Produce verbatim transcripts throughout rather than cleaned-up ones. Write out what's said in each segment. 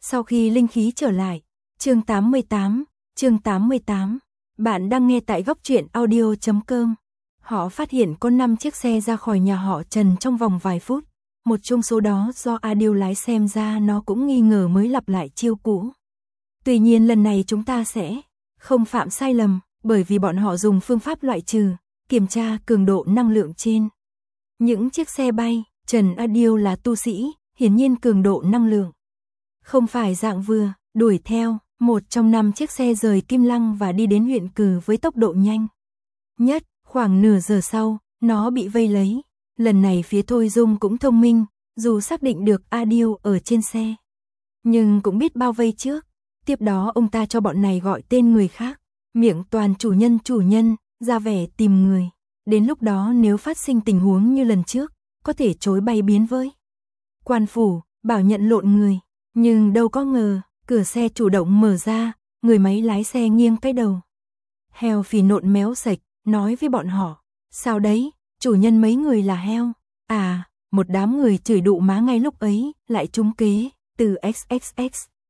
Sau khi linh khí trở lại, chương tám mươi tám, chương tám mươi tám, bạn đang nghe tại góc truyện audio chấm com. Họ phát hiện có năm chiếc xe ra khỏi nhà họ Trần trong vòng vài phút, một trong số đó do Adil lái, xem ra nó cũng nghi ngờ mới lặp lại chiêu cũ. Tuy nhiên lần này chúng ta sẽ không phạm sai lầm, bởi vì bọn họ dùng phương pháp loại trừ, kiểm tra cường độ năng lượng trên những chiếc xe bay. Trần Adil là tu sĩ, hiển nhiên cường độ năng lượng không phải dạng vừa. Đuổi theo, một trong năm chiếc xe rời Kim Lăng và đi đến huyện Cừ với tốc độ nhanh nhất. Khoảng nửa giờ sau, nó bị vây lấy. Lần này phía Thôi Dung cũng thông minh, dù xác định được Adil ở trên xe, nhưng cũng biết bao vây trước. Tiếp đó ông ta cho bọn này gọi tên người khác, miệng toàn chủ nhân chủ nhân, ra vẻ tìm người. Đến lúc đó nếu phát sinh tình huống như lần trước, có thể chối bay biến với quan phủ, bảo nhận lộn người. Nhưng đâu có ngờ, cửa xe chủ động mở ra, người máy lái xe nghiêng cái đầu heo phì nộn méo sạch, nói với bọn họ: sao đấy, chủ nhân mấy người là heo à? Một đám người chửi đụ má. Ngay lúc ấy lại trúng kế từ ích ích ích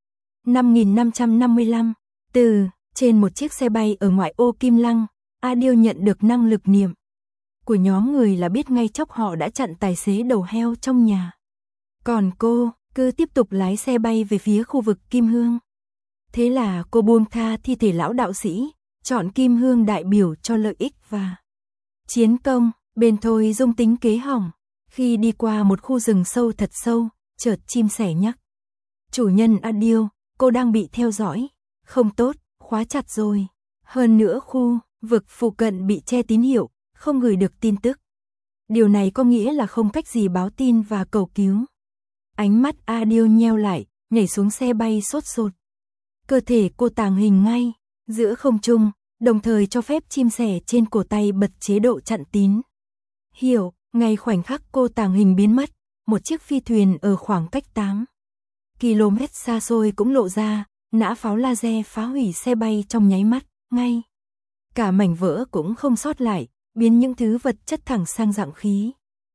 năm nghìn năm trăm năm mươi lăm từ trên một chiếc xe bay ở ngoại ô Kim Lăng. Adil nhận được năng lực niệm của nhóm người là biết ngay chốc họ đã chặn tài xế đầu heo trong nhà. Còn cô cứ tiếp tục lái xe bay về phía khu vực Kim Hương. Thế là cô buông tha thi thể lão đạo sĩ, chọn Kim Hương đại biểu cho lợi ích và chiến công. Bên Thôi Dung tính kế hỏng. Khi đi qua một khu rừng sâu thật sâu, chợt chim sẻ nhắc: chủ nhân Adil, cô đang bị theo dõi. Không tốt, khóa chặt rồi. Hơn nữa khu vực phụ cận bị che tín hiệu, không gửi được tin tức. Điều này có nghĩa là không cách gì báo tin và cầu cứu. Ánh mắt Adil nheo lại, nhảy xuống xe bay sốt sột. Cơ thể cô tàng hình ngay giữa không trung, đồng thời cho phép chim sẻ trên cổ tay bật chế độ chặn tín hiệu. Ngay khoảnh khắc cô tàng hình biến mất, một chiếc phi thuyền ở khoảng cách tám ki lô mét xa xôi cũng lộ ra, nã pháo laser phá hủy xe bay trong nháy mắt, ngay cả mảnh vỡ cũng không sót lại, biến những thứ vật chất thẳng sang dạng khí.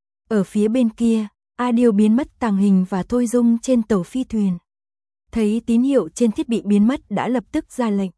Ở phía bên kia, Adil biến mất tàng hình và Thôi Dung trên tàu phi thuyền. Thấy tín hiệu trên thiết bị biến mất đã lập tức ra lệnh.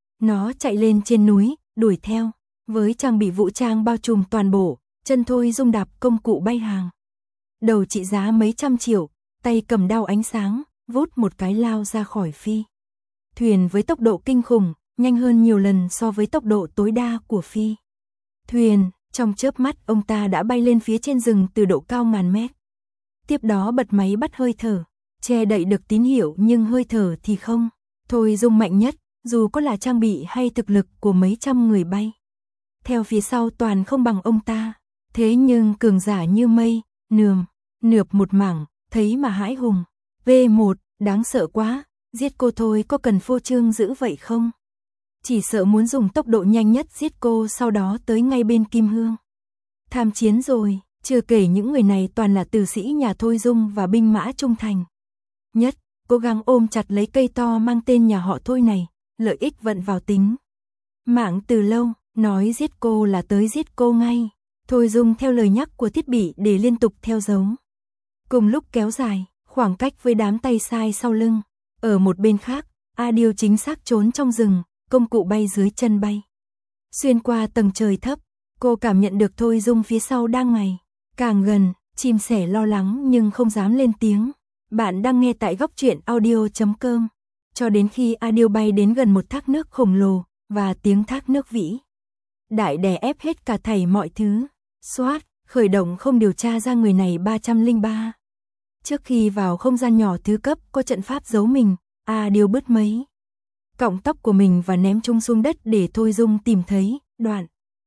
Nó chạy lên trên núi, đuổi theo. Với trang bị vũ trang bao trùm toàn bộ, chân Thôi Dung đạp công cụ bay hàng đầu trị giá mấy trăm triệu, tay cầm đao ánh sáng, vút một cái lao ra khỏi phi thuyền với tốc độ kinh khủng, nhanh hơn nhiều lần so với tốc độ tối đa của phi thuyền. Trong chớp mắt ông ta đã bay lên phía trên rừng từ độ cao ngàn mét. Tiếp đó bật máy bắt hơi thở, che đậy được tín hiệu nhưng hơi thở thì không. Thôi Dung mạnh nhất, dù có là trang bị hay thực lực của mấy trăm người bay theo phía sau toàn không bằng ông ta. Thế nhưng cường giả như mây, nườm, nượp một mảng, thấy mà hãi hùng. vê một, đáng sợ quá, giết cô thôi có cần phô trương dữ vậy không? Chỉ sợ muốn dùng tốc độ nhanh nhất giết cô, sau đó tới ngay bên Kim Hương tham chiến rồi. Chưa kể những người này toàn là tử sĩ nhà Thôi Dung và binh mã trung thành nhất, cố gắng ôm chặt lấy cây to mang tên nhà họ Thôi này, lợi ích vận vào tính mạng từ lâu, nói giết cô là tới giết cô ngay. Thôi Dung theo lời nhắc của thiết bị để liên tục theo dấu, cùng lúc kéo dài khoảng cách với đám tay sai sau lưng. Ở một bên khác, Adil chính xác trốn trong rừng, công cụ bay dưới chân bay xuyên qua tầng trời thấp. Cô cảm nhận được Thôi Dung phía sau đang ngày càng gần. Chim sẻ lo lắng nhưng không dám lên tiếng. Bạn đang nghe tại góc truyện audio chấm com. Cho đến khi Adil bay đến gần một thác nước khổng lồ, và tiếng thác nước vĩ đại đè ép hết cả thảy mọi thứ. Soát, khởi động không điều tra ra người này ba trăm lẻ ba. Trước khi vào không gian nhỏ thứ cấp có trận pháp giấu mình, Adil bứt mấy cọng tóc của mình và ném chúng xuống đất để Thôi Dung tìm thấy. Đoạn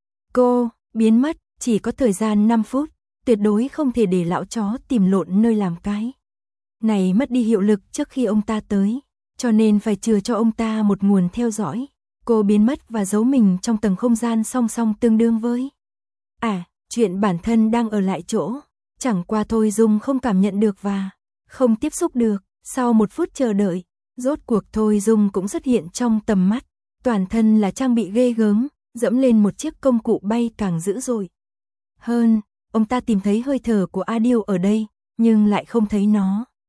cô biến mất, chỉ có thời gian năm phút, tuyệt đối không thể để lão chó tìm lộn nơi làm cái này mất đi hiệu lực trước khi ông ta tới, cho nên phải chừa cho ông ta một nguồn theo dõi. Cô biến mất và giấu mình trong tầng không gian song song tương đương với à, chuyện bản thân đang ở lại chỗ, chẳng qua Thôi Dung không cảm nhận được và không tiếp xúc được. Sau một phút chờ đợi, rốt cuộc Thôi Dung cũng xuất hiện trong tầm mắt, toàn thân là trang bị ghê gớm, dẫm lên một chiếc công cụ bay càng dữ dội hơn. Ông ta tìm thấy hơi thở của Adil ở đây, nhưng lại không thấy nó.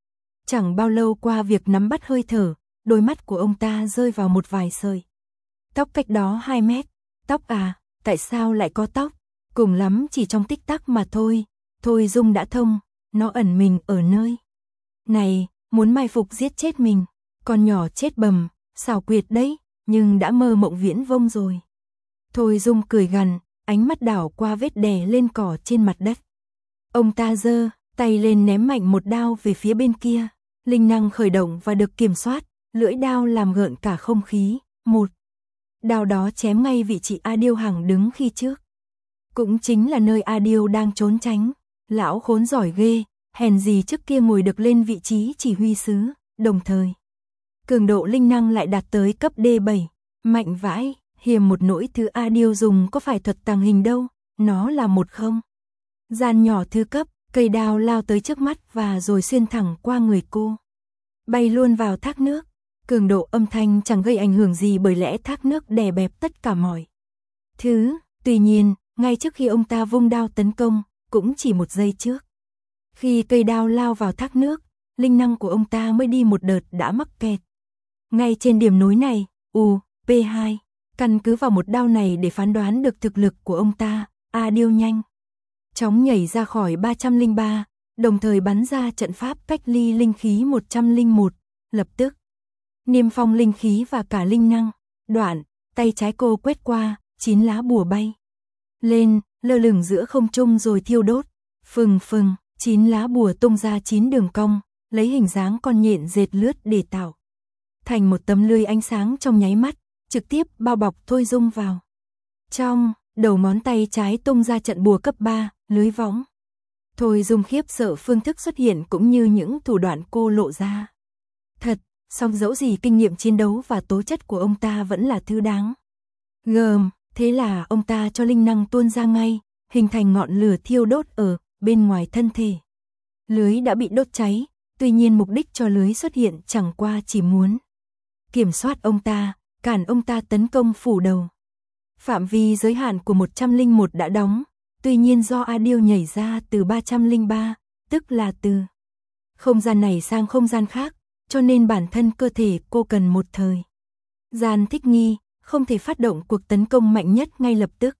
Chẳng bao lâu qua việc nắm bắt hơi thở, đôi mắt của ông ta rơi vào một vài sợi tóc cách đó hai mét. Tóc à, tại sao lại có tóc? Cùng lắm chỉ trong tích tắc mà thôi. Thôi Dung đã thông, nó ẩn mình ở nơi này, muốn mai phục giết chết mình. Con nhỏ chết bầm, xảo quyệt đấy, nhưng đã mơ mộng viễn vông rồi. Thôi Dung cười gằn, ánh mắt đảo qua vết đè lên cỏ trên mặt đất. Ông ta giơ tay lên ném mạnh một đao về phía bên kia. Linh năng khởi động và được kiểm soát, lưỡi đao làm gợn cả không khí. Một đao đó chém ngay vị trí A Điêu Hằng đứng khi trước. Cũng chính là nơi A Điêu đang trốn tránh. Lão khốn giỏi ghê, hèn gì trước kia ngồi được lên vị trí chỉ huy sứ, đồng thời cường độ linh năng lại đạt tới cấp D bảy. Mạnh vãi, hiềm một nỗi thứ A Điêu dùng có phải thuật tàng hình đâu, nó là một không gian nhỏ thứ cấp. Cây đao lao tới trước mắt và rồi xuyên thẳng qua người cô, bay luôn vào thác nước. Cường độ âm thanh chẳng gây ảnh hưởng gì bởi lẽ thác nước đè bẹp tất cả mọi thứ. Tuy nhiên, ngay trước khi ông ta vung đao tấn công, cũng chỉ một giây trước, khi cây đao lao vào thác nước, linh năng của ông ta mới đi một đợt đã mắc kẹt ngay trên điểm nối này. U P hai, căn cứ vào một đao này để phán đoán được thực lực của ông ta, A Điêu nhanh chóng nhảy ra khỏi ba trăm lẻ ba, đồng thời bắn ra trận pháp cách ly linh khí một trăm lẻ một, lập tức niêm phong linh khí và cả linh năng. Đoạn, tay trái cô quét qua, chín lá bùa bay lên, lơ lửng giữa không trung rồi thiêu đốt. Phừng phừng, chín lá bùa tung ra chín đường cong, lấy hình dáng con nhện dệt lướt để tạo thành một tấm lưới ánh sáng trong nháy mắt, trực tiếp bao bọc Thôi Dung vào trong. Đầu ngón tay trái tung ra trận bùa cấp ba, lưới võng. Thôi Dung khiếp sợ phương thức xuất hiện cũng như những thủ đoạn cô lộ ra. Thật, song dẫu gì kinh nghiệm chiến đấu và tố chất của ông ta vẫn là thứ đáng gờm. Thế là ông ta cho linh năng tuôn ra ngay, hình thành ngọn lửa thiêu đốt ở bên ngoài thân thể. Lưới đã bị đốt cháy, tuy nhiên mục đích cho lưới xuất hiện chẳng qua chỉ muốn kiểm soát ông ta, cản ông ta tấn công phủ đầu. Phạm vi giới hạn của một trăm lẻ một đã đóng, tuy nhiên do A Điêu nhảy ra từ ba trăm lẻ ba, tức là từ không gian này sang không gian khác, cho nên bản thân cơ thể cô cần một thời gian thích nghi, không thể phát động cuộc tấn công mạnh nhất ngay lập tức.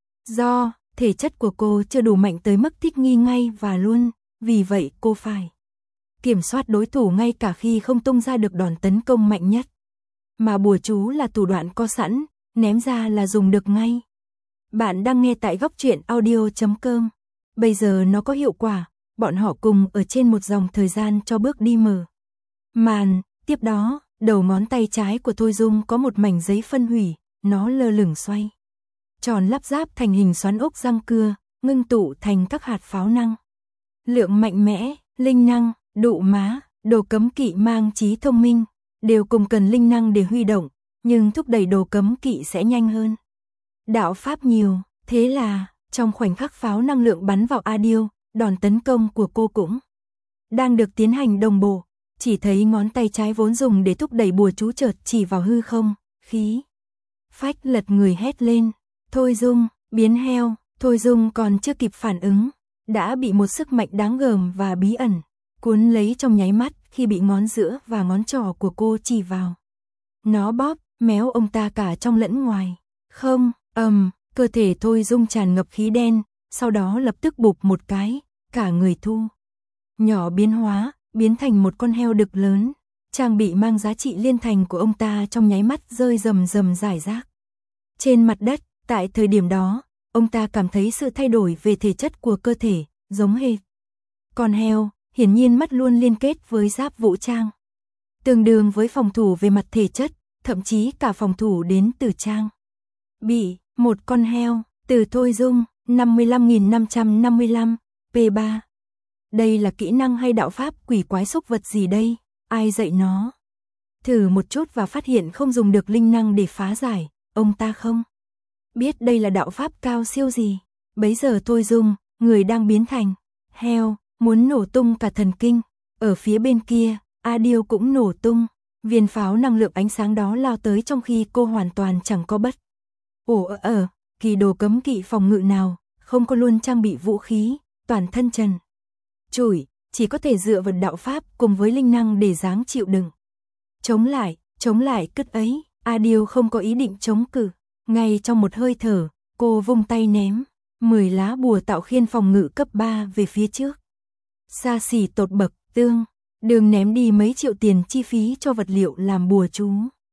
Do thể chất của cô chưa đủ mạnh tới mức thích nghi ngay và luôn, vì vậy cô phải kiểm soát đối thủ ngay cả khi không tung ra được đòn tấn công mạnh nhất. Mà bùa chú là thủ đoạn có sẵn, ném ra là dùng được ngay. Bạn đang nghe tại góc truyện audio chấm com. Bây giờ nó có hiệu quả, bọn họ cùng ở trên một dòng thời gian cho bước đi mở màn. Tiếp đó, đầu ngón tay trái của Thôi Dung có một mảnh giấy phân hủy, nó lơ lửng xoay tròn lắp ráp thành hình xoắn ốc răng cưa, ngưng tụ thành các hạt pháo năng lượng mạnh mẽ. Linh năng, đụ má, đồ cấm kỵ mang trí thông minh, đều cùng cần linh năng để huy động, nhưng thúc đẩy đồ cấm kỵ sẽ nhanh hơn đạo pháp nhiều. Thế là, trong khoảnh khắc pháo năng lượng bắn vào A Điêu, đòn tấn công của cô cũng đang được tiến hành đồng bộ. Chỉ thấy ngón tay trái vốn dùng để thúc đẩy bùa chú chợt chỉ vào hư không, khí phách lật người hét lên. Thôi Dung, biến heo. Thôi Dung còn chưa kịp phản ứng, đã bị một sức mạnh đáng gờm và bí ẩn cuốn lấy trong nháy mắt khi bị ngón giữa và ngón trỏ của cô chỉ vào. Nó bóp méo ông ta cả trong lẫn ngoài. Không, ầm, um, cơ thể Thôi Dung tràn ngập khí đen, sau đó lập tức bụp một cái, cả người thu nhỏ biến hóa, biến thành một con heo đực lớn. Trang bị mang giá trị liên thành của ông ta trong nháy mắt rơi rầm rầm rải rác trên mặt đất. Tại thời điểm đó, ông ta cảm thấy sự thay đổi về thể chất của cơ thể, giống hệt con heo, hiển nhiên mắt luôn liên kết với giáp vũ trang, tương đương với phòng thủ về mặt thể chất, thậm chí cả phòng thủ đến từ trang bị. Một con heo, từ Thôi Dung, năm mươi lăm nghìn năm trăm năm mươi lăm, P ba. Đây là kỹ năng hay đạo pháp quỷ quái xúc vật gì đây? Ai dạy nó? Thử một chút và phát hiện không dùng được linh năng để phá giải, ông ta không biết đây là đạo pháp cao siêu gì. Bấy giờ Thôi Dung, người đang biến thành heo, muốn nổ tung cả thần kinh. Ở phía bên kia, A Điêu cũng nổ tung. Viên pháo năng lượng ánh sáng đó lao tới trong khi cô hoàn toàn chẳng có bất ổ ở kỳ đồ cấm kỵ phòng ngự nào, không có luôn trang bị vũ khí, toàn thân trần trụi, chỉ có thể dựa vào đạo pháp cùng với linh năng để dáng chịu đựng. Chống lại, chống lại cứt ấy, Adil không có ý định chống cự. Ngay trong một hơi thở, cô vung tay ném mười lá bùa tạo khiên phòng ngự cấp ba về phía trước. Xa xỉ tột bậc, tương, đừng ném đi mấy triệu tiền chi phí cho vật liệu làm bùa chú.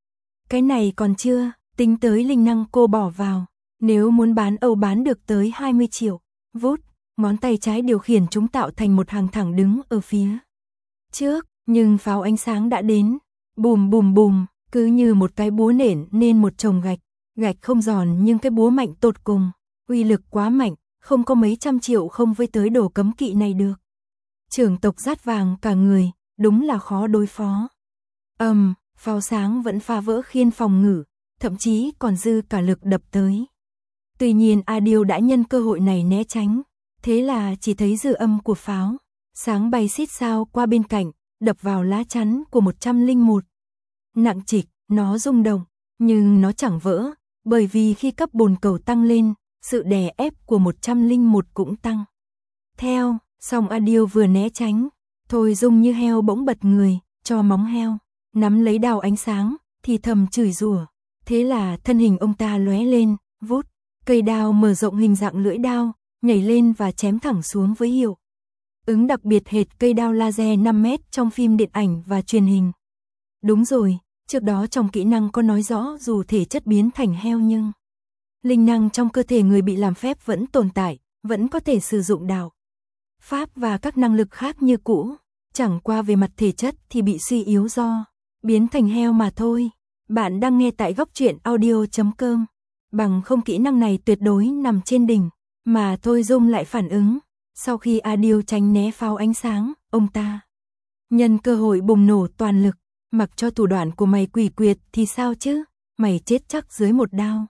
Cái này còn chưa, tính tới linh năng cô bỏ vào, nếu muốn bán Âu bán được tới hai mươi triệu. Vút, ngón tay trái điều khiển chúng tạo thành một hàng thẳng đứng ở phía trước, nhưng pháo ánh sáng đã đến, bùm bùm bùm, cứ như một cái búa nện nên một chồng gạch, gạch không giòn nhưng cái búa mạnh tột cùng, uy lực quá mạnh, không có mấy trăm triệu không với tới đồ cấm kỵ này được. Trưởng tộc rát vàng cả người, đúng là khó đối phó. Ầm, um, pháo sáng vẫn phá vỡ khiên phòng ngự, thậm chí còn dư cả lực đập tới. Tuy nhiên Adil đã nhân cơ hội này né tránh, thế là chỉ thấy dư âm của pháo sáng bay xít sao qua bên cạnh, đập vào lá chắn của một trăm lẻ một. Nặng trịch, nó rung động, nhưng nó chẳng vỡ, bởi vì khi cấp bồn cầu tăng lên, sự đè ép của một trăm lẻ một cũng tăng. Theo, song Adil vừa né tránh, Thôi Dung như heo bỗng bật người, cho móng heo, nắm lấy đao ánh sáng, thì thầm chửi rủa. Thế là thân hình ông ta lóe lên, vút, cây đao mở rộng hình dạng lưỡi đao, nhảy lên và chém thẳng xuống với hiệu ứng đặc biệt hệt cây đao laser năm mét trong phim điện ảnh và truyền hình. Đúng rồi, trước đó trong kỹ năng có nói rõ dù thể chất biến thành heo nhưng linh năng trong cơ thể người bị làm phép vẫn tồn tại, vẫn có thể sử dụng đạo pháp và các năng lực khác như cũ, chẳng qua về mặt thể chất thì bị suy yếu do biến thành heo mà thôi. Bạn đang nghe tại góc truyện audio chấm com. Bằng không kỹ năng này tuyệt đối nằm trên đỉnh, mà Thôi Dung lại phản ứng. Sau khi Adil tránh né pháo ánh sáng, ông ta nhân cơ hội bùng nổ toàn lực, mặc cho thủ đoạn của mày quỷ quyệt thì sao chứ, mày chết chắc dưới một đao.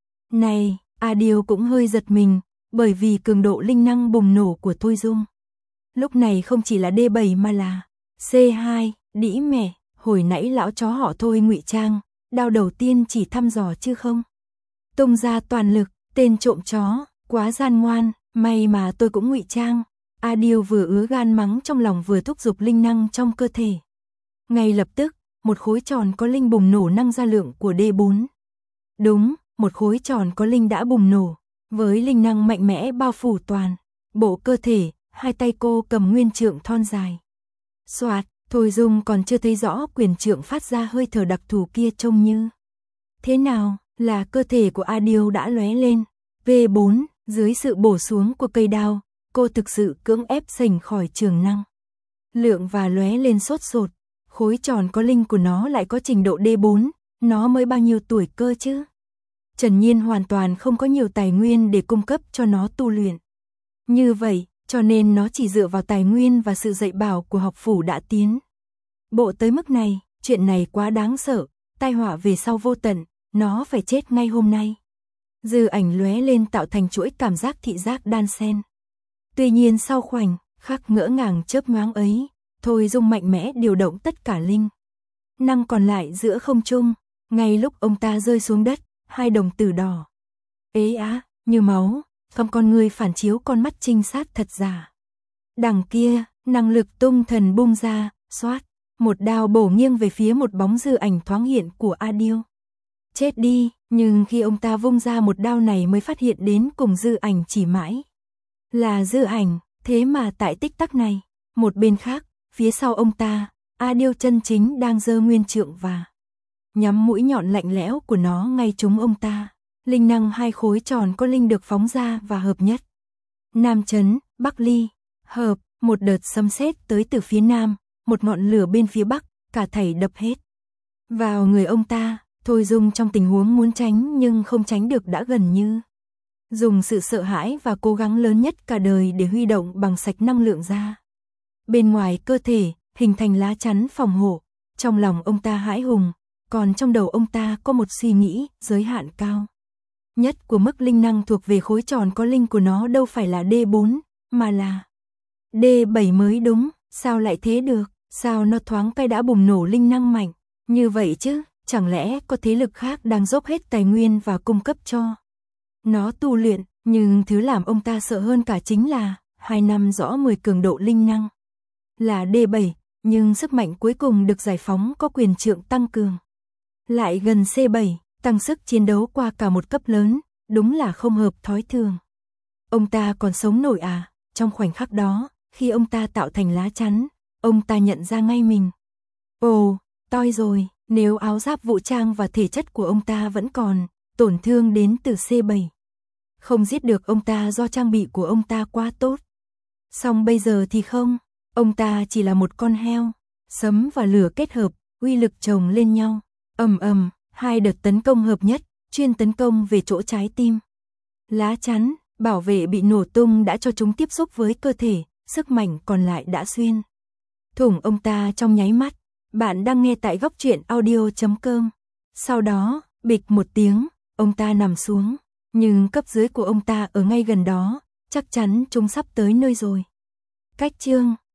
Này, Adil cũng hơi giật mình, bởi vì cường độ linh năng bùng nổ của Thôi Dung lúc này không chỉ là D bảy mà là C hai, đĩ mẹ, hồi nãy lão chó họ Thôi ngụy trang, đao đầu tiên chỉ thăm dò chứ không tung ra toàn lực, tên trộm chó, quá gian ngoan, may mà tôi cũng ngụy trang. Adil vừa ứa gan mắng trong lòng vừa thúc giục linh năng trong cơ thể. Ngay lập tức, một khối tròn có linh bùng nổ năng ra lượng của D bốn. Đúng, một khối tròn có linh đã bùng nổ, với linh năng mạnh mẽ bao phủ toàn bộ cơ thể, hai tay cô cầm nguyên trượng thon dài. Soạt, Thôi Dung còn chưa thấy rõ quyền trượng phát ra hơi thở đặc thù kia trông như thế nào, là cơ thể của Adil đã lóe lên. V bốn, dưới sự bổ xuống của cây đao, cô thực sự cưỡng ép sành khỏi trường năng lượng và lóe lên sốt sột. Khối tròn có linh của nó lại có trình độ D bốn, nó mới bao nhiêu tuổi cơ chứ? Trần Nhiên hoàn toàn không có nhiều tài nguyên để cung cấp cho nó tu luyện. Như vậy, cho nên nó chỉ dựa vào tài nguyên và sự dạy bảo của học phủ đã tiến bộ tới mức này, chuyện này quá đáng sợ, tai họa về sau vô tận, nó phải chết ngay hôm nay. Dư ảnh lóe lên tạo thành chuỗi cảm giác thị giác đan xen. Tuy nhiên sau khoảnh khắc ngỡ ngàng chớp nhoáng ấy, Thôi Dung mạnh mẽ điều động tất cả linh năng còn lại giữa không trung, ngay lúc ông ta rơi xuống đất, hai đồng tử đỏ ế á, như máu, không con người phản chiếu con mắt trinh sát thật giả. Đằng kia, năng lực tung thần bung ra, xoát, một đao bổ nghiêng về phía một bóng dư ảnh thoáng hiện của Adil. Chết đi, nhưng khi ông ta vung ra một đao này mới phát hiện đến cùng dư ảnh chỉ mãi là dư ảnh, thế mà tại tích tắc này, một bên khác, phía sau ông ta, Adil chân chính đang giơ nguyên trượng và nhắm mũi nhọn lạnh lẽo của nó ngay trúng ông ta. Linh năng hai khối tròn có linh được phóng ra và hợp nhất. Nam chấn, Bắc ly, hợp, một đợt sấm sét tới từ phía nam, một ngọn lửa bên phía bắc, cả thảy đập hết vào người ông ta. Thôi Dung trong tình huống muốn tránh nhưng không tránh được đã gần như dùng sự sợ hãi và cố gắng lớn nhất cả đời để huy động bằng sạch năng lượng ra bên ngoài cơ thể, hình thành lá chắn phòng hộ. Trong lòng ông ta hãi hùng, còn trong đầu ông ta có một suy nghĩ, giới hạn cao nhất của mức linh năng thuộc về khối tròn có linh của nó đâu phải là D bốn, mà là D bảy mới đúng. Sao lại thế được? Sao nó thoáng cái đã bùng nổ linh năng mạnh như vậy chứ? Chẳng lẽ có thế lực khác đang dốc hết tài nguyên và cung cấp cho nó tu luyện? Nhưng thứ làm ông ta sợ hơn cả chính là hai năm rõ mười cường độ linh năng là D bảy, nhưng sức mạnh cuối cùng được giải phóng có quyền trượng tăng cường. Lại gần C bảy, tăng sức chiến đấu qua cả một cấp lớn, đúng là không hợp thói thường. Ông ta còn sống nổi à? Trong khoảnh khắc đó, khi ông ta tạo thành lá chắn, ông ta nhận ra ngay mình. Ồ, toi rồi, nếu áo giáp vũ trang và thể chất của ông ta vẫn còn, tổn thương đến từ C bảy. Không giết được ông ta do trang bị của ông ta quá tốt. Song bây giờ thì không, ông ta chỉ là một con heo. Sấm và lửa kết hợp, uy lực chồng lên nhau. Ầm ầm, hai đợt tấn công hợp nhất, chuyên tấn công về chỗ trái tim. Lá chắn, bảo vệ bị nổ tung đã cho chúng tiếp xúc với cơ thể, sức mạnh còn lại đã xuyên thủng ông ta trong nháy mắt. Bạn đang nghe tại góc truyện audio chấm com. Sau đó, bịch một tiếng, ông ta nằm xuống, nhưng cấp dưới của ông ta ở ngay gần đó, chắc chắn chúng sắp tới nơi rồi. Cách chương